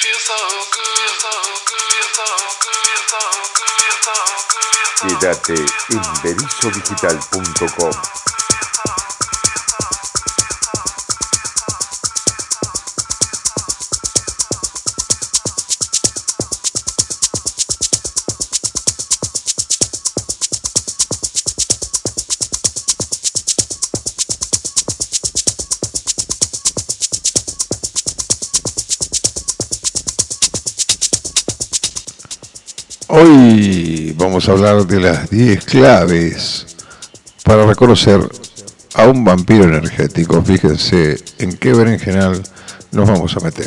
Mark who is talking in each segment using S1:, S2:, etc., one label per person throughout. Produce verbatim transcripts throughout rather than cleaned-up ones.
S1: Quédate en berizo digital punto com.
S2: Hoy vamos a hablar de las diez claves para reconocer a un vampiro energético. Fíjense en qué berenjenal nos vamos a meter.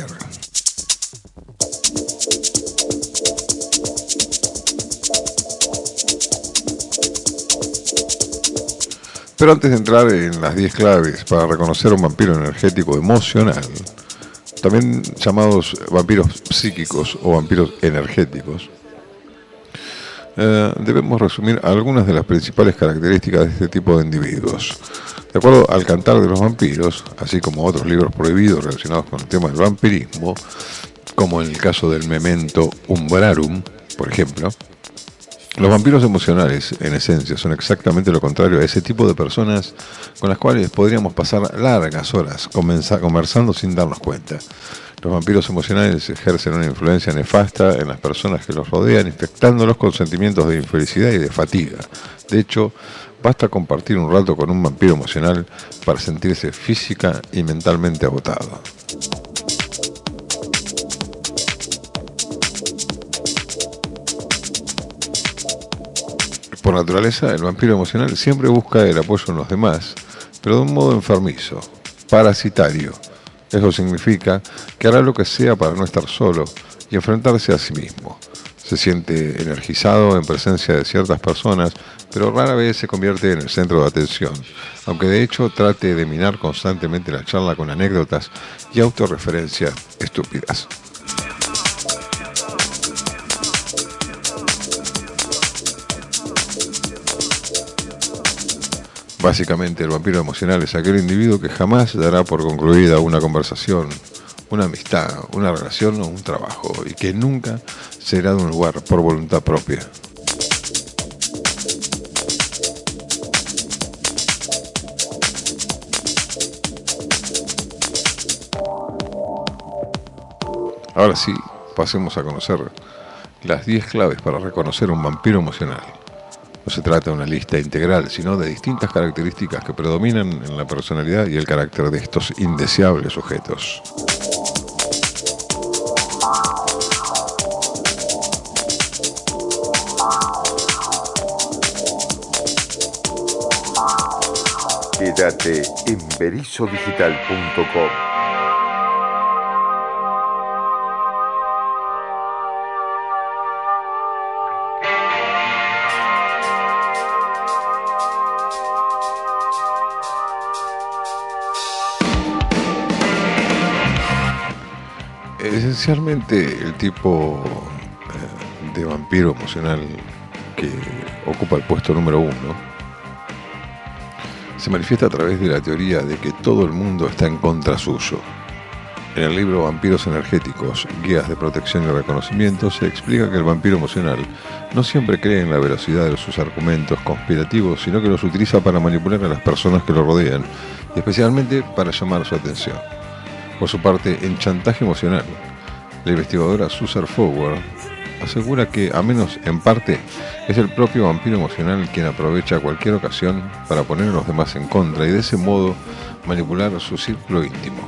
S2: Pero antes de entrar en las diez claves para reconocer a un vampiro energético emocional, también llamados vampiros psíquicos o vampiros energéticos, Eh, debemos resumir algunas de las principales características de este tipo de individuos. De acuerdo al Cantar de los Vampiros, así como otros libros prohibidos relacionados con el tema del vampirismo, como en el caso del Memento Umbrarum, por ejemplo, los vampiros emocionales, en esencia, son exactamente lo contrario a ese tipo de personas con las cuales podríamos pasar largas horas conversando sin darnos cuenta. Los vampiros emocionales ejercen una influencia nefasta en las personas que los rodean, infectándolos con sentimientos de infelicidad y de fatiga. De hecho, basta compartir un rato con un vampiro emocional para sentirse física y mentalmente agotado. Por naturaleza, el vampiro emocional siempre busca el apoyo en los demás, pero de un modo enfermizo, parasitario. Eso significa que hará lo que sea para no estar solo y enfrentarse a sí mismo. Se siente energizado en presencia de ciertas personas, pero rara vez se convierte en el centro de atención, aunque de hecho trate de minar constantemente la charla con anécdotas y autorreferencias estúpidas. Básicamente, el vampiro emocional es aquel individuo que jamás dará por concluida una conversación, una amistad, una relación o un trabajo, y que nunca será de un lugar por voluntad propia. Ahora sí, pasemos a conocer las diez claves para reconocer un vampiro emocional. No se trata de una lista integral, sino de distintas características que predominan en la personalidad y el carácter de estos indeseables sujetos.
S1: Quédate en berizo digital punto com.
S2: Esencialmente, el tipo de vampiro emocional que ocupa el puesto número uno se manifiesta a través de la teoría de que todo el mundo está en contra suyo. En el libro Vampiros Energéticos, Guías de Protección y Reconocimiento, se explica que el vampiro emocional no siempre cree en la veracidad de sus argumentos conspirativos, sino que los utiliza para manipular a las personas que lo rodean, y especialmente para llamar su atención. Por su parte, en chantaje emocional, la investigadora Susan Forward asegura que, a menos en parte, es el propio vampiro emocional quien aprovecha cualquier ocasión para poner a los demás en contra y de ese modo manipular su círculo íntimo.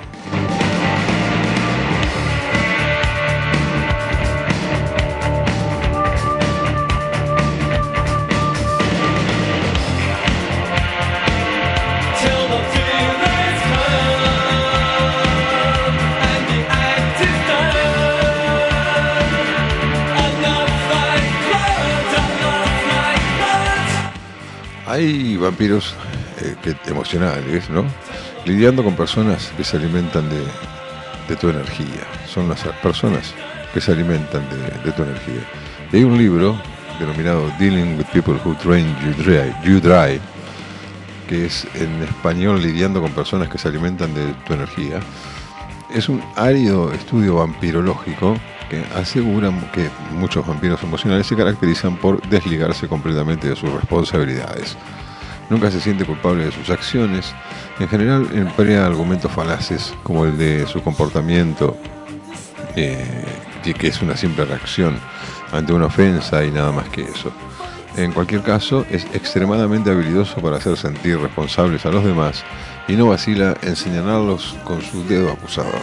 S2: Hay vampiros eh, que, emocionales, ¿no? Lidiando con personas que se alimentan de, de tu energía. Son las personas que se alimentan de, de tu energía. Y hay un libro denominado Dealing with People Who Drain You Dry, you dry, que es en español Lidiando con personas que se alimentan de tu energía, es un árido estudio vampirológico que asegura que muchos vampiros emocionales se caracterizan por desligarse completamente de sus responsabilidades. Nunca se siente culpable de sus acciones. En general emplea argumentos falaces como el de su comportamiento, eh, que es una simple reacción ante una ofensa y nada más que eso. En cualquier caso, es extremadamente habilidoso para hacer sentir responsables a los demás y no vacila en señalarlos con su dedo acusador.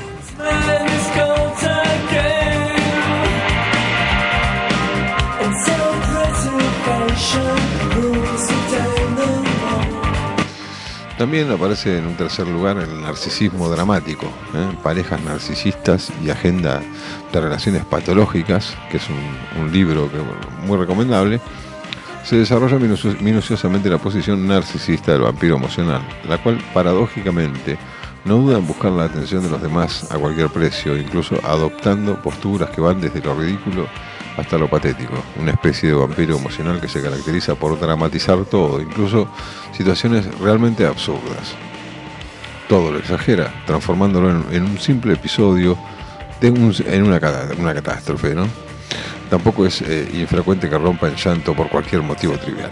S2: También aparece en un tercer lugar el narcisismo dramático, ¿eh? Parejas narcisistas y agenda de relaciones patológicas, que es un, un libro que, muy recomendable. Se desarrolla minuci- minuciosamente la posición narcisista del vampiro emocional, la cual paradójicamente no duda en buscar la atención de los demás a cualquier precio, incluso adoptando posturas que van desde lo ridículo hasta lo patético. Una especie de vampiro emocional que se caracteriza por dramatizar todo, incluso situaciones realmente absurdas. Todo lo exagera, transformándolo en, en un simple episodio de un, en una, una catástrofe, ¿no? Tampoco es eh, infrecuente que rompa en llanto por cualquier motivo trivial.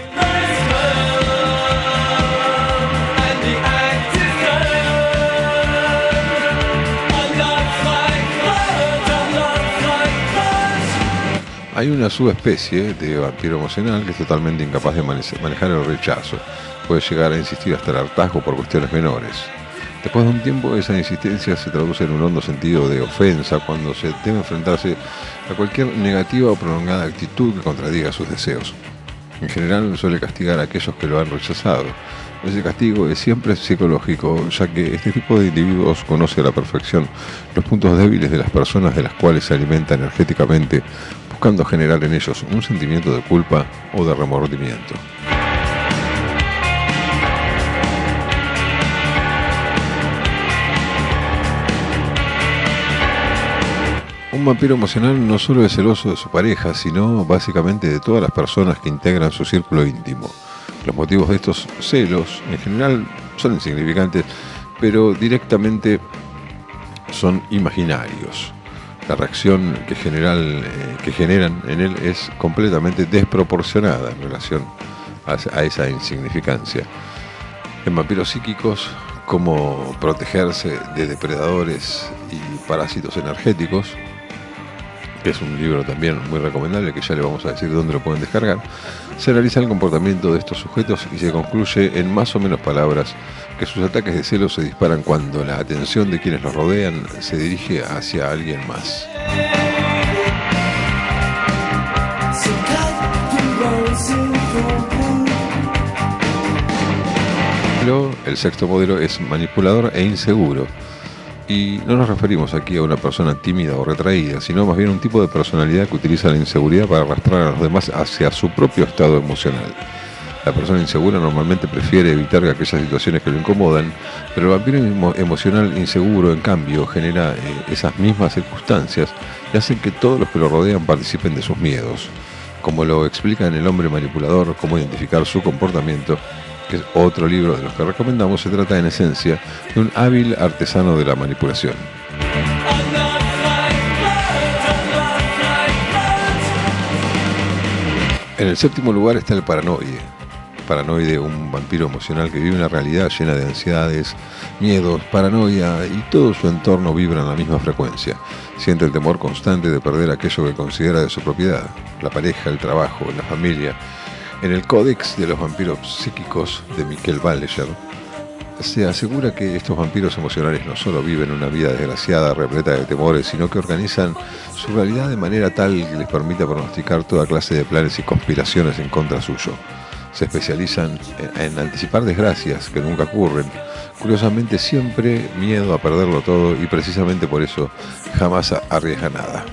S2: Hay una subespecie de vampiro emocional que es totalmente incapaz de manejar el rechazo. Puede llegar a insistir hasta el hartazgo por cuestiones menores. Después de un tiempo, esa insistencia se traduce en un hondo sentido de ofensa cuando se debe enfrentarse a cualquier negativa o prolongada actitud que contradiga sus deseos. En general, suele castigar a aquellos que lo han rechazado. Ese castigo es siempre psicológico, ya que este tipo de individuos conoce a la perfección los puntos débiles de las personas de las cuales se alimenta energéticamente, buscando generar en ellos un sentimiento de culpa o de remordimiento. Un vampiro emocional no solo es celoso de su pareja, sino básicamente de todas las personas que integran su círculo íntimo. Los motivos de estos celos, en general, son insignificantes, pero directamente son imaginarios. La reacción que, general, eh, que generan en él es completamente desproporcionada en relación a, a esa insignificancia. En vampiros psíquicos, cómo protegerse de depredadores y parásitos energéticos, que es un libro también muy recomendable, que ya le vamos a decir dónde lo pueden descargar, se analiza el comportamiento de estos sujetos y se concluye en más o menos palabras que sus ataques de celos se disparan cuando la atención de quienes los rodean se dirige hacia alguien más. El sexto modelo es manipulador e inseguro. Y no nos referimos aquí a una persona tímida o retraída, sino más bien un tipo de personalidad que utiliza la inseguridad para arrastrar a los demás hacia su propio estado emocional. La persona insegura normalmente prefiere evitar aquellas situaciones que lo incomodan, pero el vampiro emo- emocional inseguro, en cambio, genera eh, esas mismas circunstancias y hacen que todos los que lo rodean participen de sus miedos. Como lo explica en El hombre manipulador, cómo identificar su comportamiento, que es otro libro de los que recomendamos, se trata en esencia de un hábil artesano de la manipulación. En el séptimo lugar está el paranoide. Paranoide, un vampiro emocional que vive una realidad llena de ansiedades, miedos, paranoia, y todo su entorno vibra en la misma frecuencia. Siente el temor constante de perder aquello que considera de su propiedad, la pareja, el trabajo, la familia. En el Códex de los vampiros psíquicos de Miquel Balleger se asegura que estos vampiros emocionales no solo viven una vida desgraciada, repleta de temores, sino que organizan su realidad de manera tal que les permita pronosticar toda clase de planes y conspiraciones en contra suyo. Se especializan en, en anticipar desgracias que nunca ocurren. Curiosamente, siempre miedo a perderlo todo, y precisamente por eso jamás arriesga nada.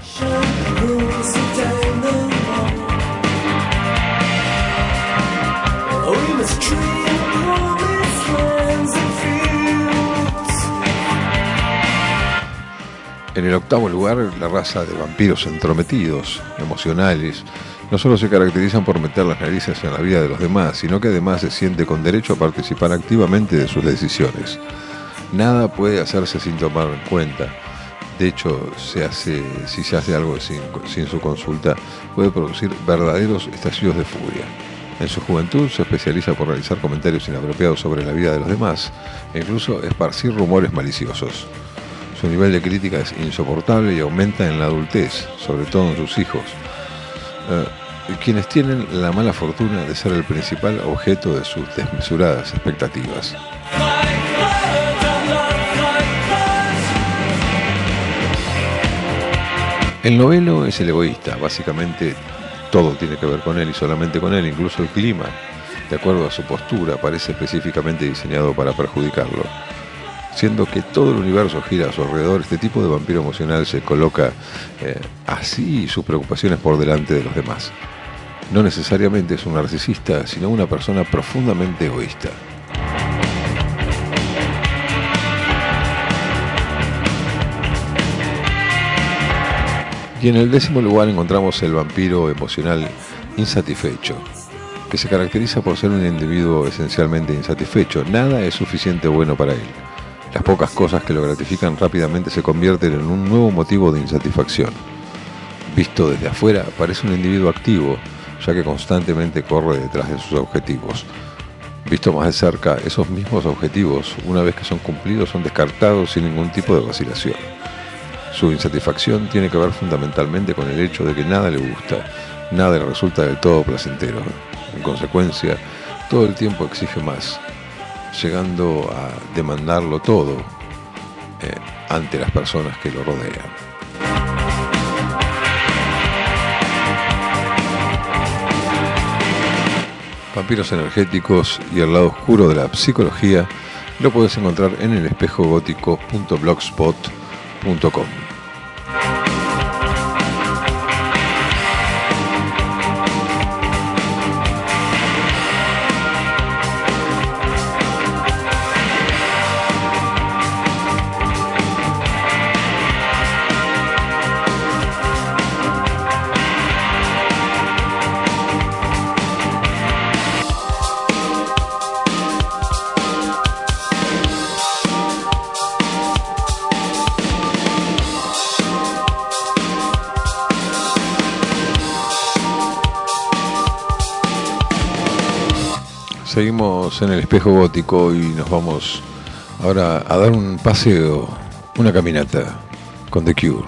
S2: En el octavo lugar, la raza de vampiros entrometidos, emocionales, no solo se caracterizan por meter las narices en la vida de los demás, sino que además se siente con derecho a participar activamente de sus decisiones. Nada puede hacerse sin tomarlo en cuenta. De hecho, se hace, si se hace algo sin, sin su consulta, puede producir verdaderos estallidos de furia. En su juventud se especializa por realizar comentarios inapropiados sobre la vida de los demás e incluso esparcir rumores maliciosos. Su nivel de crítica es insoportable y aumenta en la adultez, sobre todo en sus hijos, eh, quienes tienen la mala fortuna de ser el principal objeto de sus desmesuradas expectativas. El noveno es el egoísta, básicamente todo tiene que ver con él y solamente con él, incluso el clima, de acuerdo a su postura, parece específicamente diseñado para perjudicarlo. Siendo que todo el universo gira a su alrededor, este tipo de vampiro emocional se coloca eh, así sus preocupaciones por delante de los demás. No necesariamente es un narcisista, sino una persona profundamente egoísta. Y en el décimo lugar encontramos el vampiro emocional insatisfecho, que se caracteriza por ser un individuo esencialmente insatisfecho. Nada es suficiente bueno para él. Las pocas cosas que lo gratifican rápidamente se convierten en un nuevo motivo de insatisfacción. Visto desde afuera, parece un individuo activo, ya que constantemente corre detrás de sus objetivos. Visto más de cerca, esos mismos objetivos, una vez que son cumplidos, son descartados sin ningún tipo de vacilación. Su insatisfacción tiene que ver fundamentalmente con el hecho de que nada le gusta, nada le resulta del todo placentero. En consecuencia, todo el tiempo exige más, llegando a demandarlo todo eh, ante las personas que lo rodean. Vampiros energéticos y el lado oscuro de la psicología lo puedes encontrar en el espejo gótico punto blogspot punto com. Seguimos en el espejo gótico y nos vamos ahora a dar un paseo, una caminata con The Cure.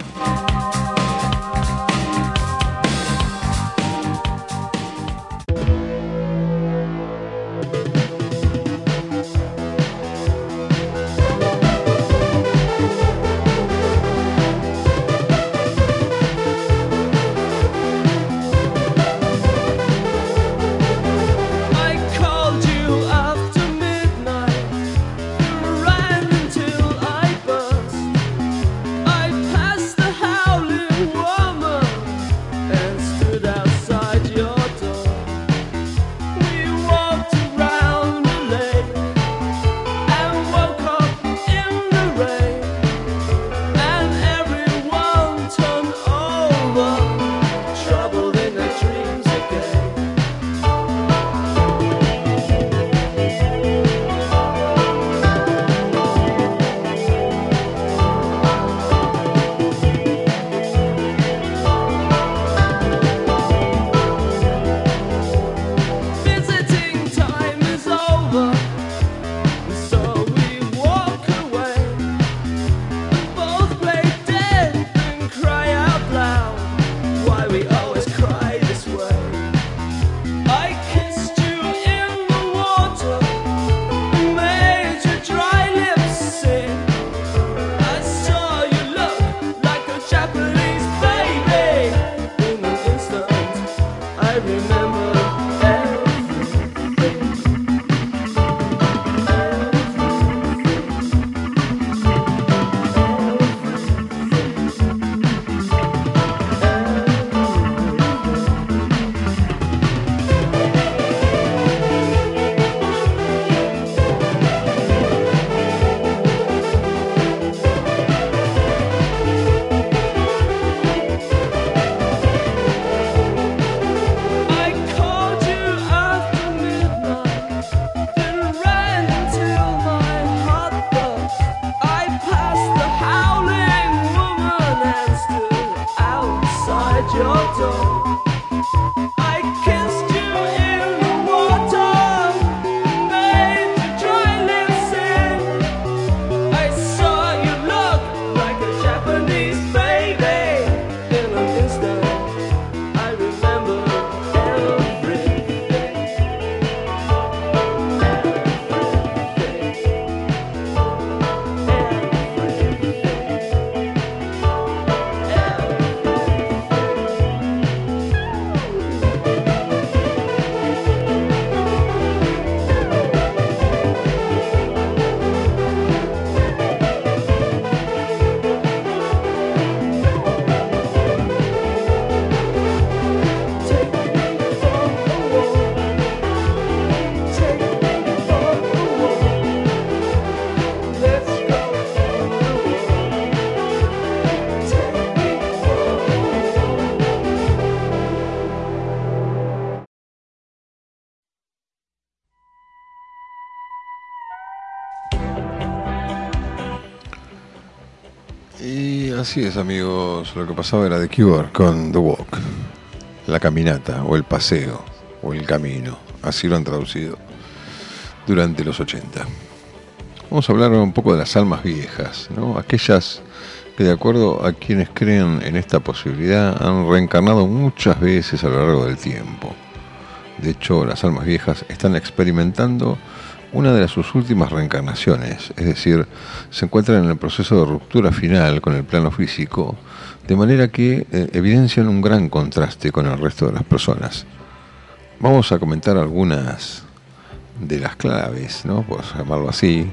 S2: Y así es, amigos, lo que pasaba era The Cure con The Walk, la caminata o el paseo o el camino, así lo han traducido durante los ochenta. Vamos a hablar un poco de las almas viejas, ¿no? Aquellas que, de acuerdo a quienes creen en esta posibilidad, han reencarnado muchas veces a lo largo del tiempo. De hecho, las almas viejas están experimentando una de sus últimas reencarnaciones, es decir, se encuentran en el proceso de ruptura final con el plano físico, de manera que eh, evidencian un gran contraste con el resto de las personas. Vamos a comentar algunas de las claves, ¿no?, por llamarlo así,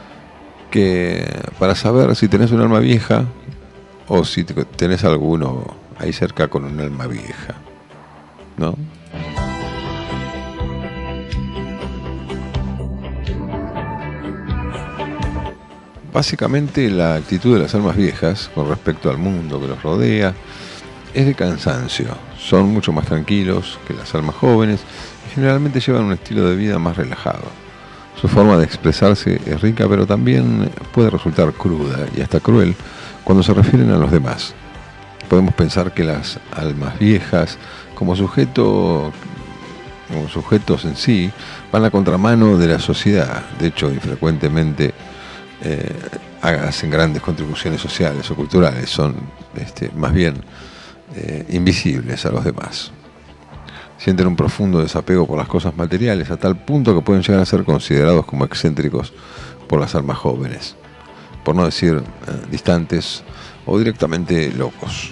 S2: que para saber si tenés un alma vieja o si tenés alguno ahí cerca con un alma vieja, ¿no? Básicamente, la actitud de las almas viejas con respecto al mundo que los rodea es de cansancio. Son mucho más tranquilos que las almas jóvenes y generalmente llevan un estilo de vida más relajado. Su forma de expresarse es rica, pero también puede resultar cruda y hasta cruel cuando se refieren a los demás. Podemos pensar que las almas viejas, como sujeto, como sujetos en sí, van a contramano de la sociedad. De hecho, infrecuentemente Eh, hacen grandes contribuciones sociales o culturales, son este, más bien eh, invisibles a los demás. Sienten un profundo desapego por las cosas materiales, a tal punto que pueden llegar a ser considerados como excéntricos por las almas jóvenes, por no decir eh, distantes o directamente locos.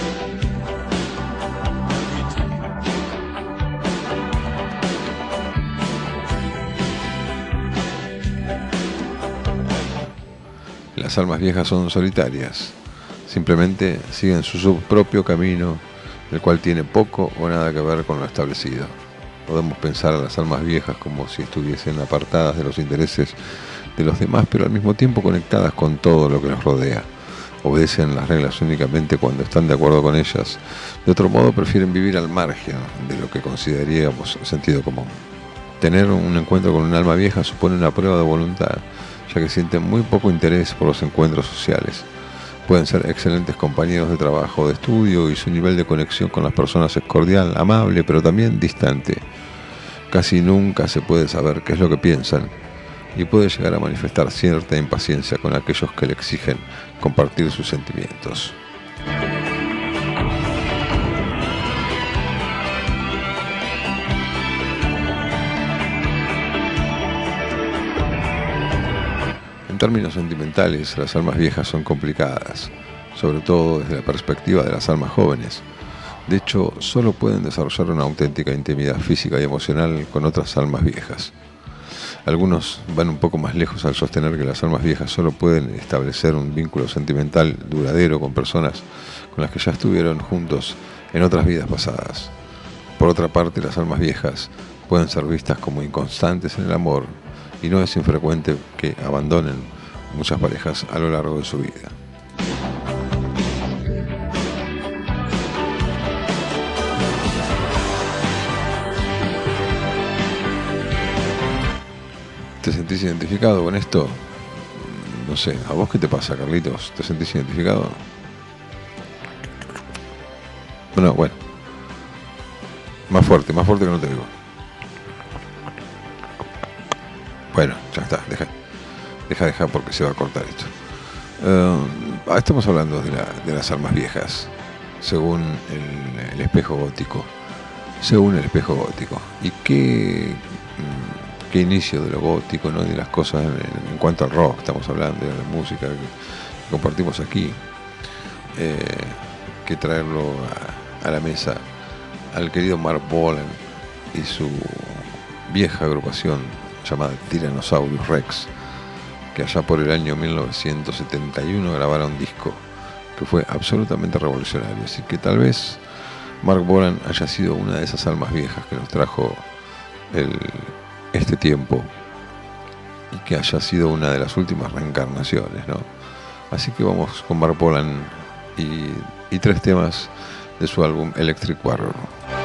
S2: Las almas viejas son solitarias, simplemente siguen su, su propio camino, el cual tiene poco o nada que ver con lo establecido. Podemos pensar a las almas viejas como si estuviesen apartadas de los intereses de los demás, pero al mismo tiempo conectadas con todo lo que los rodea. Obedecen las reglas únicamente cuando están de acuerdo con ellas. De otro modo, prefieren vivir al margen de lo que consideraríamos sentido común. Tener un encuentro con un alma vieja supone una prueba de voluntad, ya que sienten muy poco interés por los encuentros sociales. Pueden ser excelentes compañeros de trabajo o de estudio y su nivel de conexión con las personas es cordial, amable, pero también distante. Casi nunca se puede saber qué es lo que piensan y puede llegar a manifestar cierta impaciencia con aquellos que le exigen compartir sus sentimientos. En términos sentimentales, las almas viejas son complicadas, sobre todo desde la perspectiva de las almas jóvenes. De hecho, solo pueden desarrollar una auténtica intimidad física y emocional con otras almas viejas. Algunos van un poco más lejos al sostener que las almas viejas solo pueden establecer un vínculo sentimental duradero con personas con las que ya estuvieron juntos en otras vidas pasadas. Por otra parte, las almas viejas pueden ser vistas como inconstantes en el amor, y no es infrecuente que abandonen muchas parejas a lo largo de su vida. ¿Te sentís identificado con esto? No sé, ¿a vos qué te pasa, Carlitos? ¿Te sentís identificado? No, bueno. Más fuerte, más fuerte que no te digo. Bueno, ya está, deja, deja, deja porque se va a cortar esto. Uh, estamos hablando de, la, de las almas viejas, según el, el espejo gótico. Según el espejo gótico. ¿Y qué, qué inicio de lo gótico, ¿no? De las cosas en, en cuanto al rock, estamos hablando de la música que compartimos aquí. Eh, que traerlo a, a la mesa al querido Mark Bolan y su vieja agrupación llamada Tyrannosaurus Rex, que allá por el año mil novecientos setenta y uno grabaron un disco que fue absolutamente revolucionario. Así que tal vez Mark Bolan haya sido una de esas almas viejas que nos trajo el, este tiempo y que haya sido una de las últimas reencarnaciones, ¿no? Así que vamos con Mark Bolan y, y tres temas de su álbum Electric Warrior.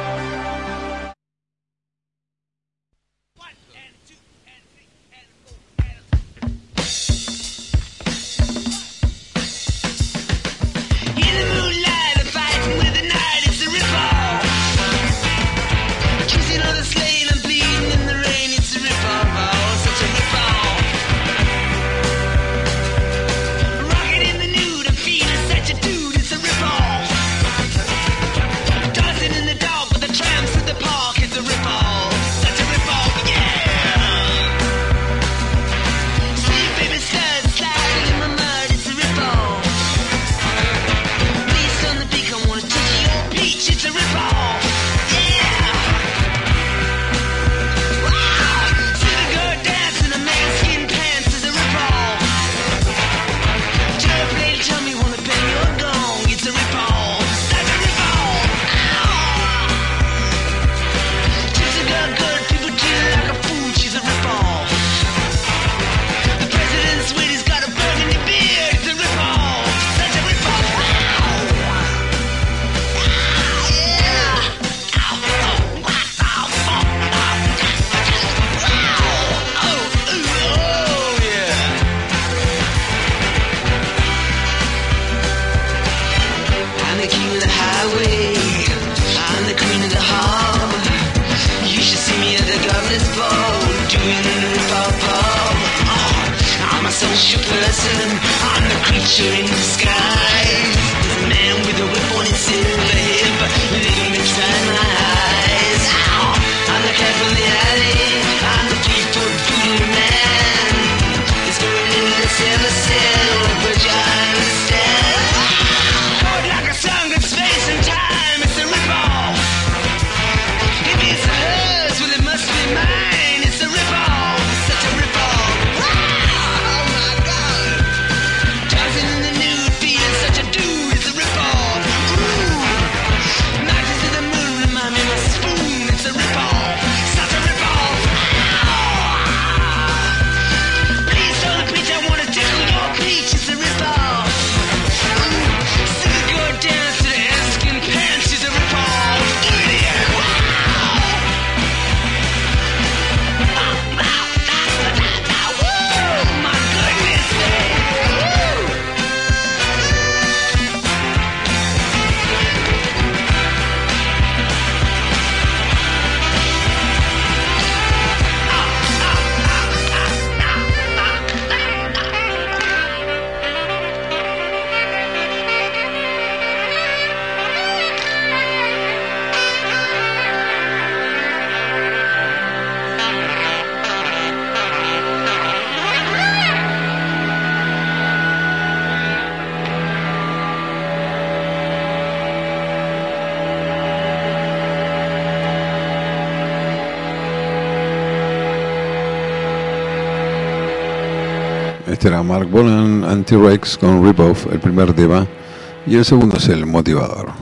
S2: Este era Mark Bolan and T-Rex con Rip Off, el primer tema, y el segundo es el motivador.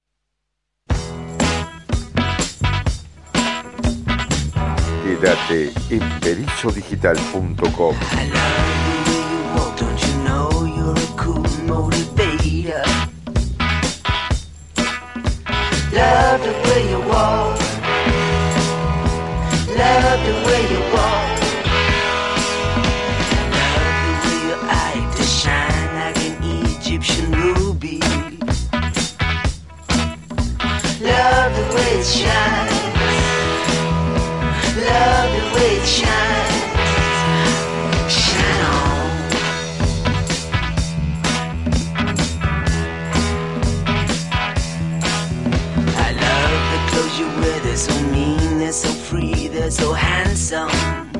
S1: Quédate en berizo digital punto com.
S3: Love the way you walk, love the way you walk, love the way your eyes to shine like an Egyptian ruby. way it shines. Love the way it shines. Shine on. I love the clothes you wear. They're so mean, they're so free, they're so handsome.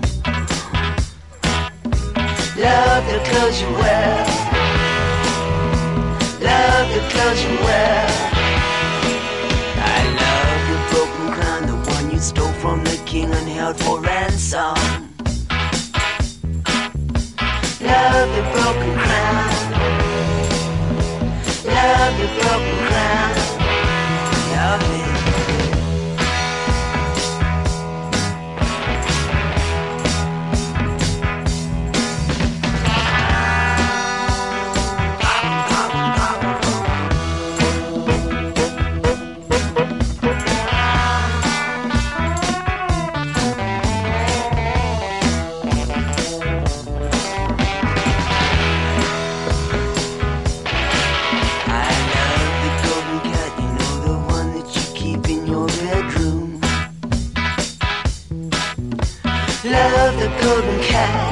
S3: Love the clothes you wear. Love the clothes you wear. I love the broken crown, the one you stole from the king and held for ransom. Love the broken crown. Love the broken crown. Love it. Love the golden cat,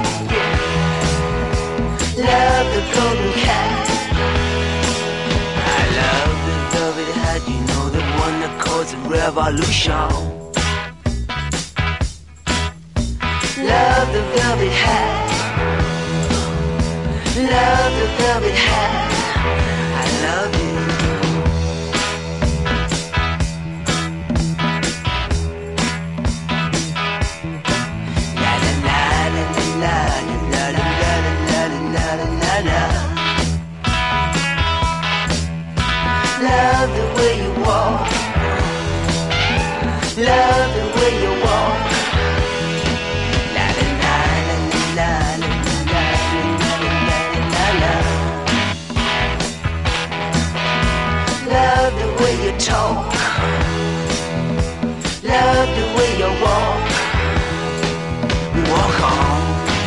S3: yeah. Love the golden cat. I love the velvet hat, you know, the one that caused a revolution. Love the velvet hat. Love the velvet hat. I love it. Love the way you walk. Love the way you walk. La la la la la la la la la. Love the way you talk. Love the way you walk. Walk on.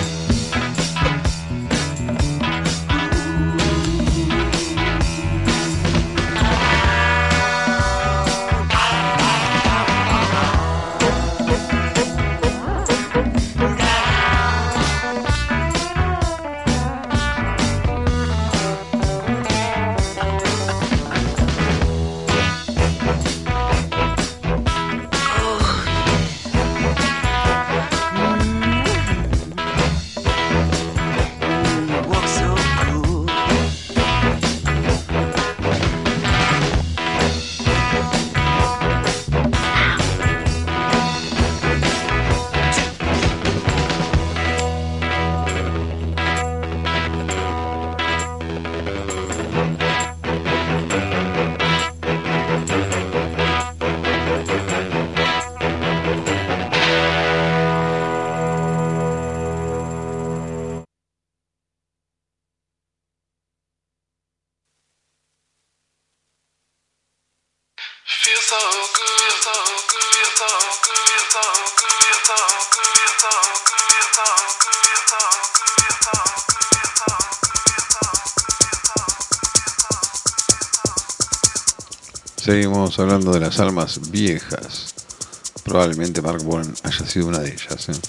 S2: Seguimos hablando de las almas viejas. Probablemente Mark Bolan haya sido una de ellas, ¿eh?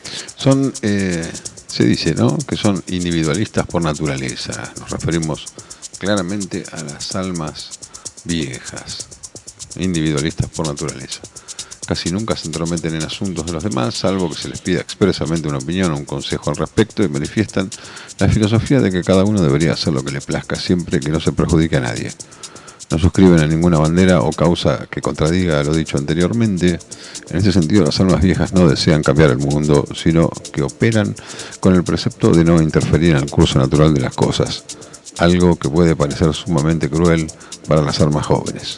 S2: Son, eh, se dice, ¿no?, que son individualistas por naturaleza. Nos referimos claramente a las almas viejas, individualistas por naturaleza. Casi nunca se entrometen en asuntos de los demás, salvo que se les pida expresamente una opinión o un consejo al respecto, y manifiestan la filosofía de que cada uno debería hacer lo que le plazca siempre que no se perjudique a nadie. No suscriben a ninguna bandera o causa que contradiga lo dicho anteriormente. En ese sentido, las almas viejas no desean cambiar el mundo, sino que operan con el precepto de no interferir en el curso natural de las cosas, algo que puede parecer sumamente cruel para las almas jóvenes.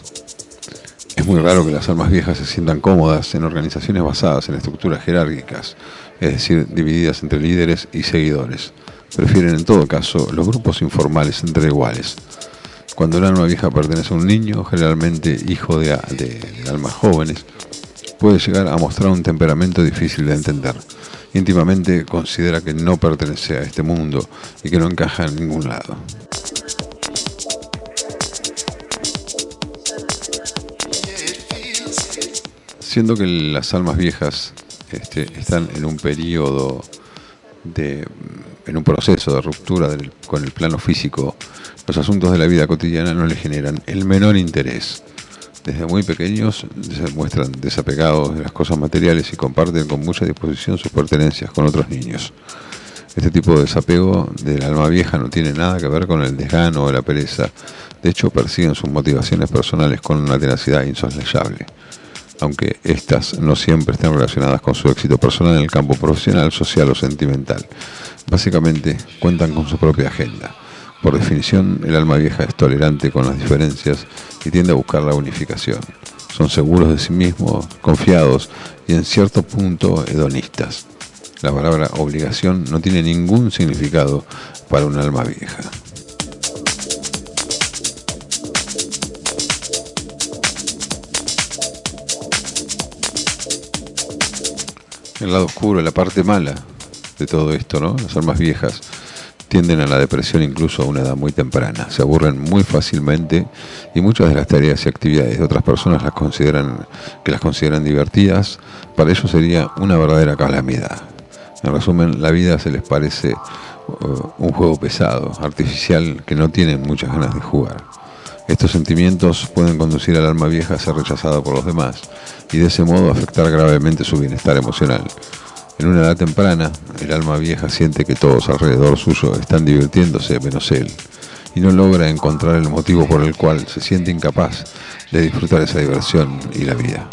S2: Es muy raro que las almas viejas se sientan cómodas en organizaciones basadas en estructuras jerárquicas, es decir, divididas entre líderes y seguidores. Prefieren en todo caso los grupos informales entre iguales. Cuando el alma vieja pertenece a un niño, generalmente hijo de, de, de almas jóvenes, puede llegar a mostrar un temperamento difícil de entender. Íntimamente considera que no pertenece a este mundo y que no encaja en ningún lado.
S4: Yeah, it feels
S2: siendo que las almas viejas este, están en un periodo de, en un proceso de ruptura del, con el plano físico, los asuntos de la vida cotidiana no les generan el menor interés. Desde muy pequeños se muestran desapegados de las cosas materiales y comparten con mucha disposición sus pertenencias con otros niños. Este tipo de desapego del alma vieja no tiene nada que ver con el desgano o la pereza. De hecho, persiguen sus motivaciones personales con una tenacidad insoslayable, aunque éstas no siempre estén relacionadas con su éxito personal en el campo profesional, social o sentimental. Básicamente, cuentan con su propia agenda. Por definición, el alma vieja es tolerante con las diferencias y tiende a buscar la unificación. Son seguros de sí mismos, confiados y en cierto punto hedonistas. La palabra obligación no tiene ningún significado para un alma vieja. El lado oscuro, la parte mala de todo esto, ¿no? Las almas viejas tienden a la depresión incluso a una edad muy temprana. Se aburren muy fácilmente y muchas de las tareas y actividades de otras personas las consideran, que las consideran divertidas, para ellos sería una verdadera calamidad. En resumen, la vida se les parece uh, un juego pesado, artificial, que no tienen muchas ganas de jugar. Estos sentimientos pueden conducir al alma vieja a ser rechazada por los demás y de ese modo afectar gravemente su bienestar emocional. En una edad temprana, el alma vieja siente que todos alrededor suyo están divirtiéndose menos él y no logra encontrar el motivo por el cual se siente incapaz de disfrutar esa diversión y la vida.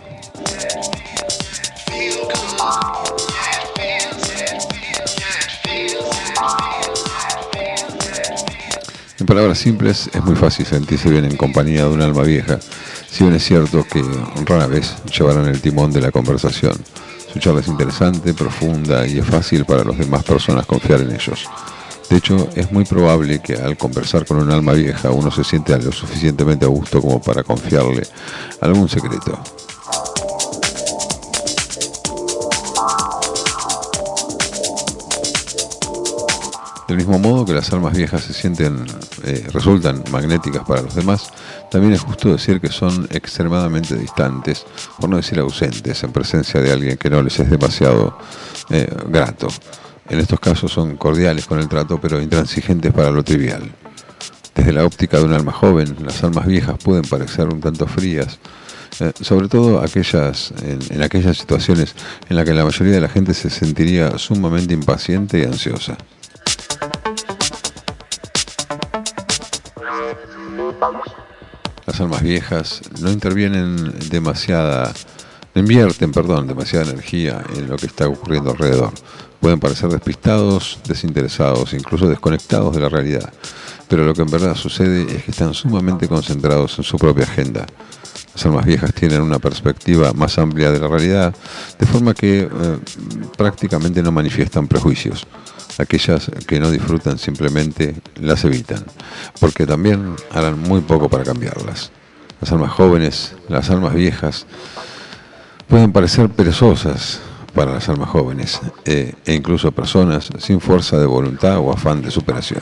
S2: En palabras simples, es muy fácil sentirse bien en compañía de un alma vieja, si bien es cierto que rara vez llevarán el timón de la conversación. Su charla es interesante, profunda y es fácil para las demás personas confiar en ellos. De hecho, es muy probable que al conversar con un alma vieja uno se sienta lo suficientemente a gusto como para confiarle algún secreto. Del mismo modo que las almas viejas se sienten, eh, resultan magnéticas para los demás, también es justo decir que son extremadamente distantes, por no decir ausentes, en presencia de alguien que no les es demasiado eh, grato. En estos casos son cordiales con el trato, pero intransigentes para lo trivial. Desde la óptica de un alma joven, las almas viejas pueden parecer un tanto frías, eh, sobre todo aquellas, en, en aquellas situaciones en las que la mayoría de la gente se sentiría sumamente impaciente y ansiosa. Las almas viejas no intervienen demasiada, no invierten, perdón, demasiada energía en lo que está ocurriendo alrededor. Pueden parecer despistados, desinteresados, incluso desconectados de la realidad, pero lo que en verdad sucede es que están sumamente concentrados en su propia agenda. Las almas viejas tienen una perspectiva más amplia de la realidad, de forma que eh, prácticamente no manifiestan prejuicios. Aquellas que no disfrutan simplemente las evitan, porque también harán muy poco para cambiarlas. Las almas jóvenes, las almas viejas, pueden parecer perezosas para las almas jóvenes, eh, e incluso personas sin fuerza de voluntad o afán de superación.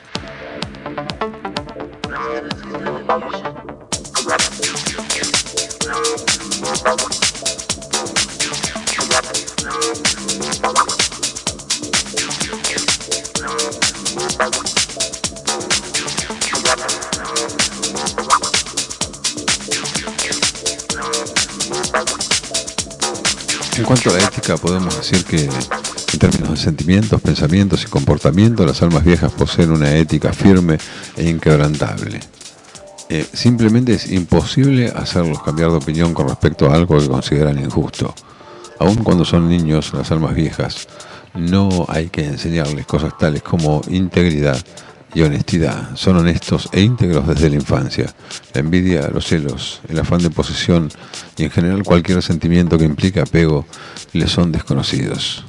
S2: En cuanto a la ética, podemos decir que en términos de sentimientos, pensamientos y comportamientos, las almas viejas poseen una ética firme e inquebrantable. Eh, simplemente es imposible hacerlos cambiar de opinión con respecto a algo que consideran injusto. Aun cuando son niños, las almas viejas, no hay que enseñarles cosas tales como integridad y honestidad. Son honestos e íntegros desde la infancia. La envidia, los celos, el afán de posesión y en general cualquier sentimiento que implique apego les son desconocidos.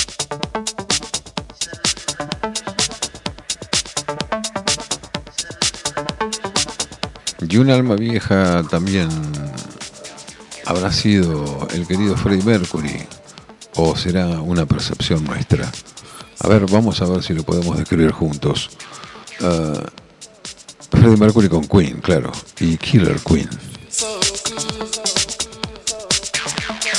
S2: Y un alma vieja también habrá sido el querido Freddie Mercury, o será una percepción nuestra. A ver, vamos a ver si lo podemos describir juntos. Uh, Freddie Mercury con Queen, claro, y Killer Queen.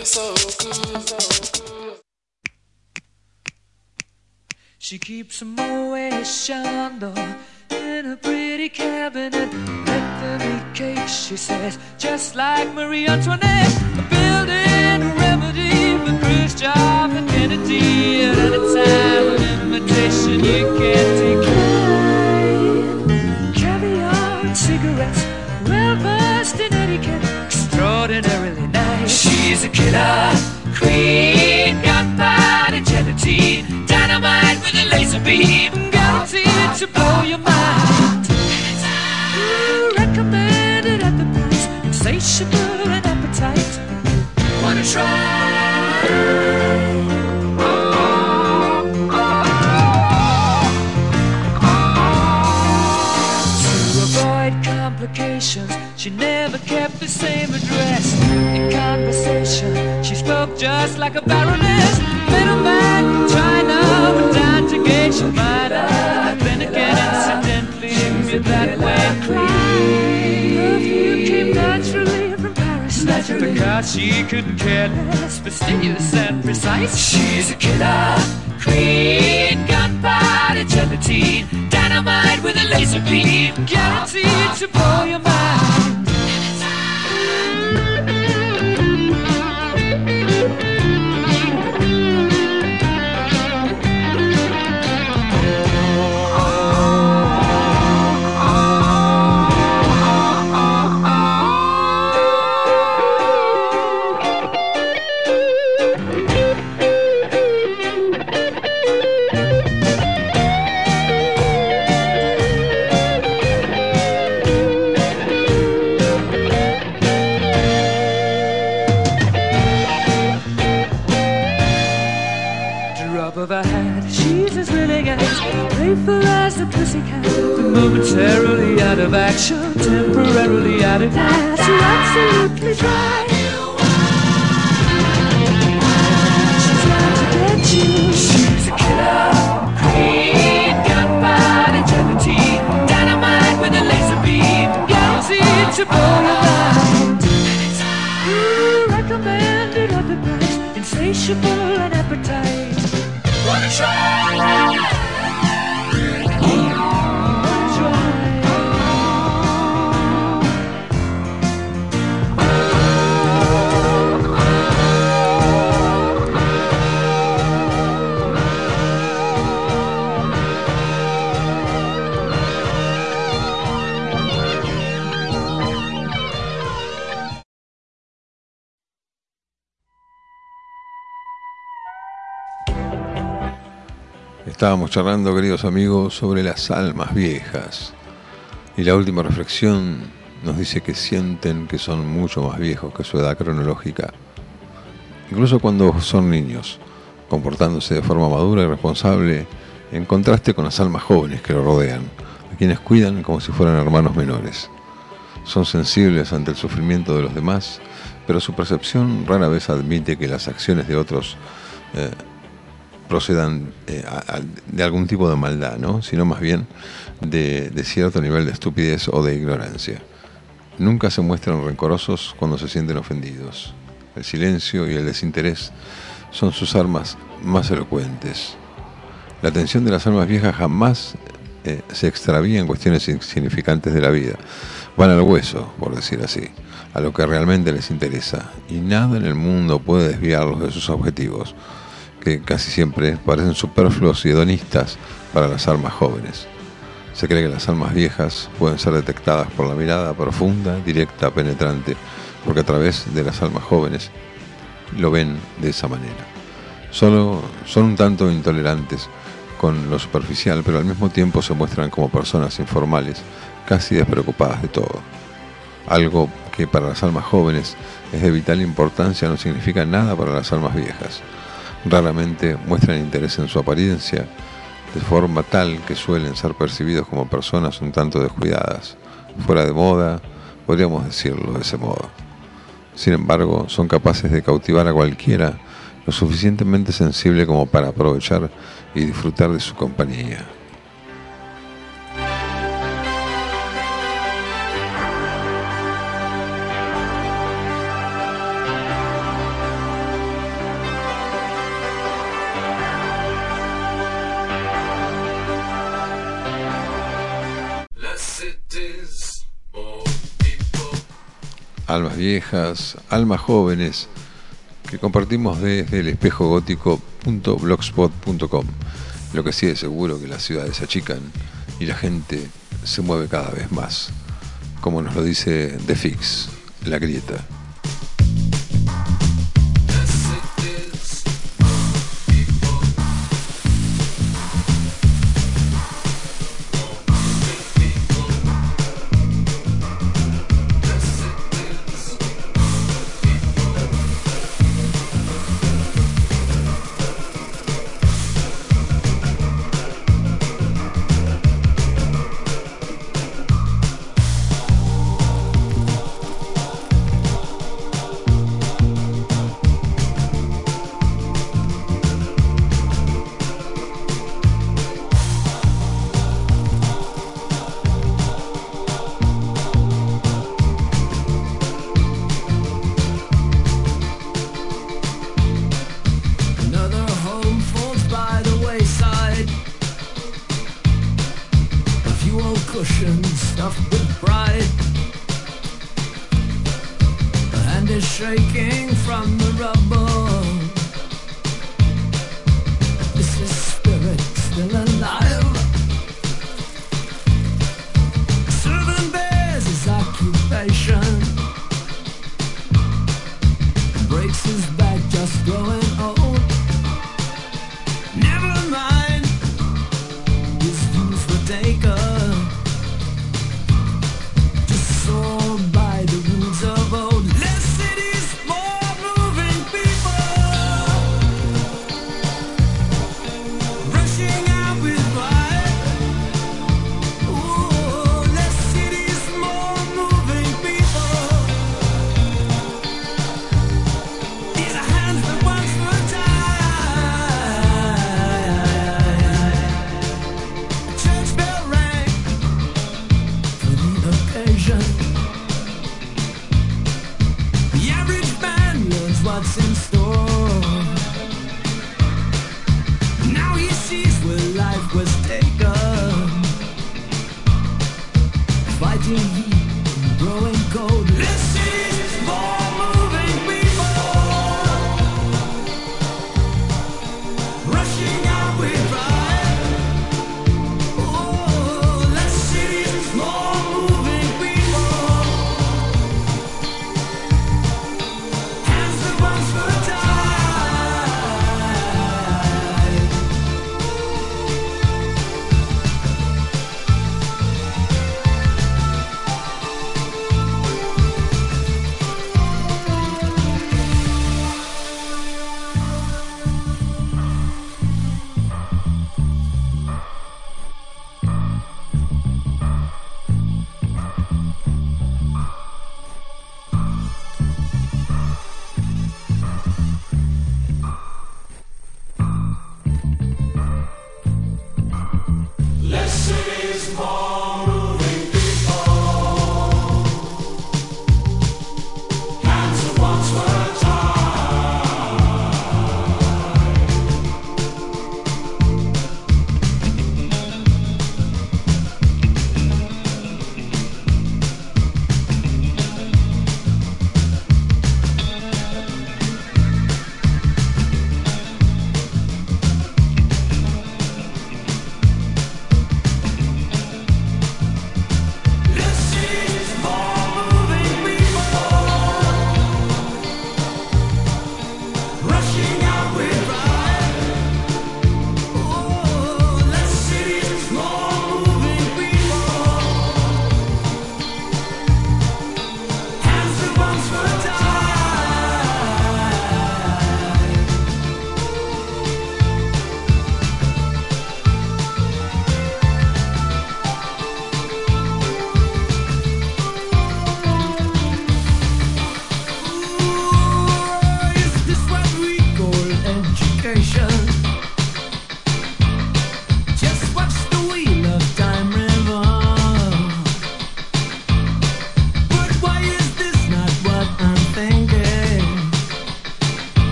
S4: She keeps a Moet Chandon in a pretty cabinet. Let them eat cake, she says, just like Marie Antoinette. Building a remedy for Khrushchev and Kennedy. At any time, an invitation you can't decline. Caviar and cigarettes, well versed in etiquette, extraordinarily nice. She's a killer queen, gunpowder gelatine, dynamite with a laser beam, guaranteed to blow your mind. Ooh, recommended at the price, insatiable and appetite. Wanna try? Oh, oh, oh. To avoid complications, she never kept the same address. In conversation, she spoke just like a baroness. Middleman from China, but down to gauge your mind. I've been again incidentally, me that way. Perfume came naturally from Paris, naturally, because she couldn't care less, fastidious and precise. She's a killer queen, gunpowder gelatine, dynamite with a laser beam, guaranteed to blow your mind. Playful as a pussycat, momentarily out of action, temporarily out of gas. You're absolutely dry. She's out to get you. She's a killer queen, gunpowder gelatine, dynamite with a laser beam, guaranteed to blow your mind. Ooh, recommended at the price, insatiable and appetite. Wanna try?
S2: Estábamos charlando, queridos amigos, sobre las almas viejas. Y la última reflexión nos dice que sienten que son mucho más viejos que su edad cronológica. Incluso cuando son niños, comportándose de forma madura y responsable, en contraste con las almas jóvenes que lo rodean, a quienes cuidan como si fueran hermanos menores. Son sensibles ante el sufrimiento de los demás, pero su percepción rara vez admite que las acciones de otros eh, procedan eh, a, a, de algún tipo de maldad, ¿no? Sino más bien de, de cierto nivel de estupidez o de ignorancia. Nunca se muestran rencorosos cuando se sienten ofendidos. El silencio y el desinterés son sus armas más elocuentes. La atención de las almas viejas jamás eh, se extravía en cuestiones insignificantes de la vida. Van al hueso, por decir así, a lo que realmente les interesa, y nada en el mundo puede desviarlos de sus objetivos, que casi siempre parecen superfluos y hedonistas para las almas jóvenes. Se cree que las almas viejas pueden ser detectadas por la mirada profunda, directa, penetrante, porque a través de las almas jóvenes lo ven de esa manera. Solo son un tanto intolerantes con lo superficial, pero al mismo tiempo se muestran como personas informales, casi despreocupadas de todo. Algo que para las almas jóvenes es de vital importancia no significa nada para las almas viejas. Raramente muestran interés en su apariencia, de forma tal que suelen ser percibidos como personas un tanto descuidadas, fuera de moda, podríamos decirlo de ese modo. Sin embargo, son capaces de cautivar a cualquiera lo suficientemente sensible como para aprovechar y disfrutar de su compañía. almas viejas, almas jóvenes, que compartimos desde el espejo gótico punto blogspot punto com. Lo que sí es seguro que las ciudades se achican y la gente se mueve cada vez más, como nos lo dice The Fix, La Grieta.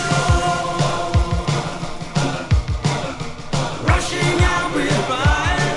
S4: Rushing out with pride.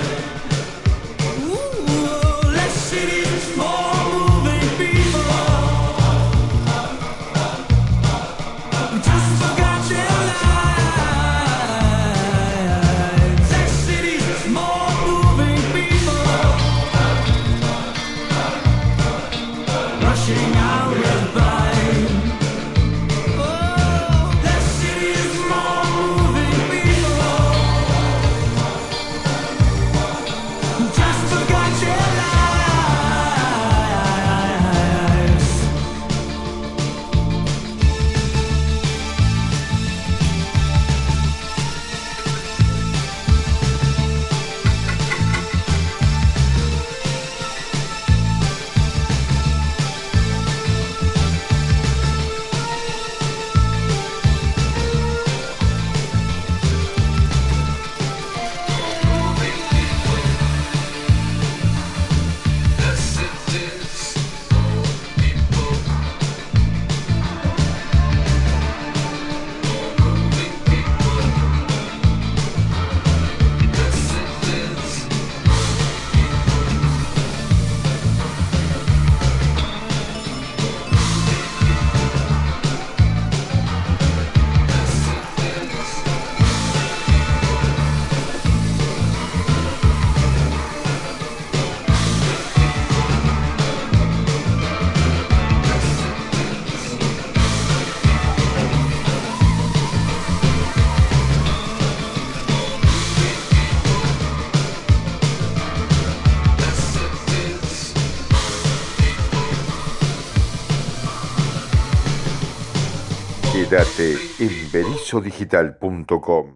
S1: Quédate en berizo digital punto com.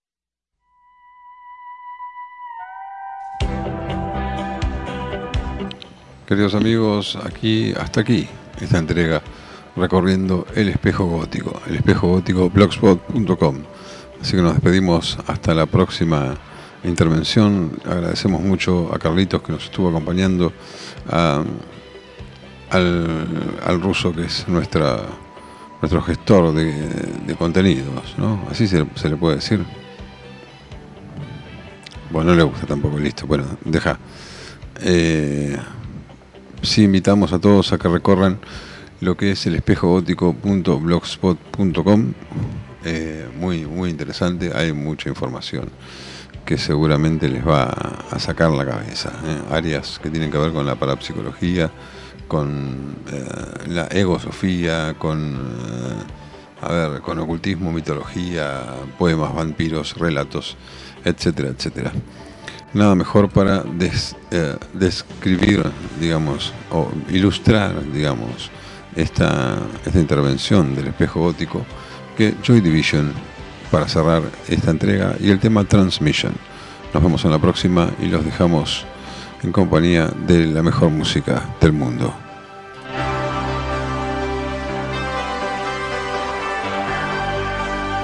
S2: Queridos amigos, aquí hasta aquí esta entrega recorriendo el espejo gótico, el espejo gótico blogspot punto com. Así que nos despedimos hasta la próxima intervención. Agradecemos mucho a Carlitos que nos estuvo acompañando, a, al, al ruso que es nuestra nuestro gestor de, de contenidos, ¿no? Así se, se le puede decir. Bueno, no le gusta tampoco, listo. Bueno, deja. Eh, sí, invitamos a todos a que recorran lo que es el espejo gótico punto blogspot punto com. Eh, muy, muy interesante, hay mucha información que seguramente les va a sacar la cabeza, ¿eh? Áreas que tienen que ver con la parapsicología, con eh, la egosofía, con eh, a ver, con ocultismo, mitología, poemas, vampiros, relatos, etcétera, etcétera. Nada mejor para des, eh, describir, digamos, o ilustrar, digamos, esta, esta intervención del espejo gótico que Joy Division, para cerrar esta entrega, y el tema Transmission. Nos vemos en la próxima y los dejamos en compañía de la mejor música del mundo.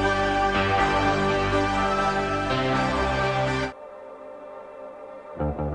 S1: Thank you.